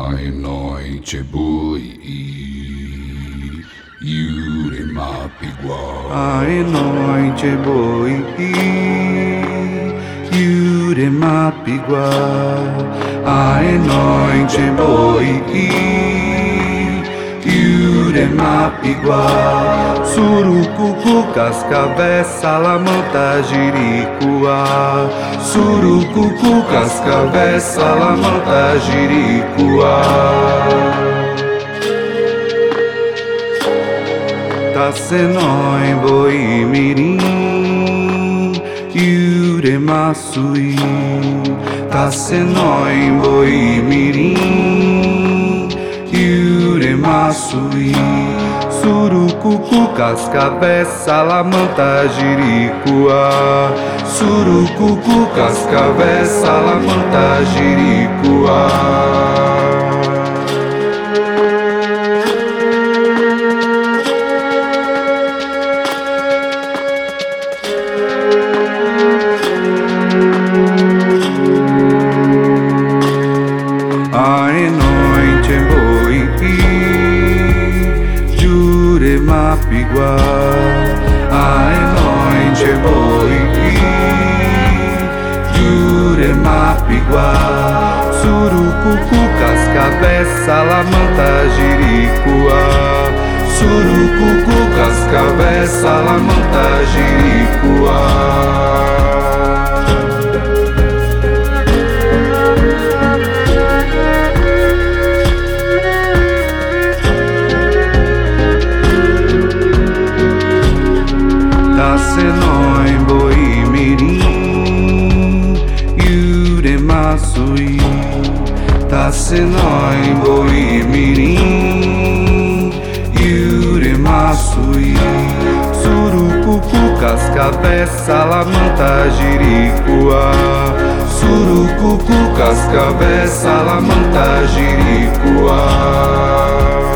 Ai noite boi Yuremapiguá. Ai noite boi Yuremapiguá. Ai noite boi Yuremapiguá. Surucucu, cascavé, salamanta, jiricuá. Surucucu, cascavé, salamanta, jiricuá. Tacenói, boi, mirim, Yuremaçuí. Tacenói, boi, mirim, Yuremaçuí. Surucucu, cascavé, salamanta, jiricuá. Surucucu, cascavé, salamanta, jiricuá. Ai noite boi Yuremapiguá. Ai noite boi Yuremapiguá. Surucucu, cascavé, salamanta, jiricuá. Surucucu, cascavé, salamanta, jiricuá. Tacenói, boi, mirim, Yuremaçuí. Tacenói, boi, mirim, Yuremaçuí. Surucucu, cascavé, salamanta, jiricuá. Surucucu, cascavé, salamanta, jiricuá.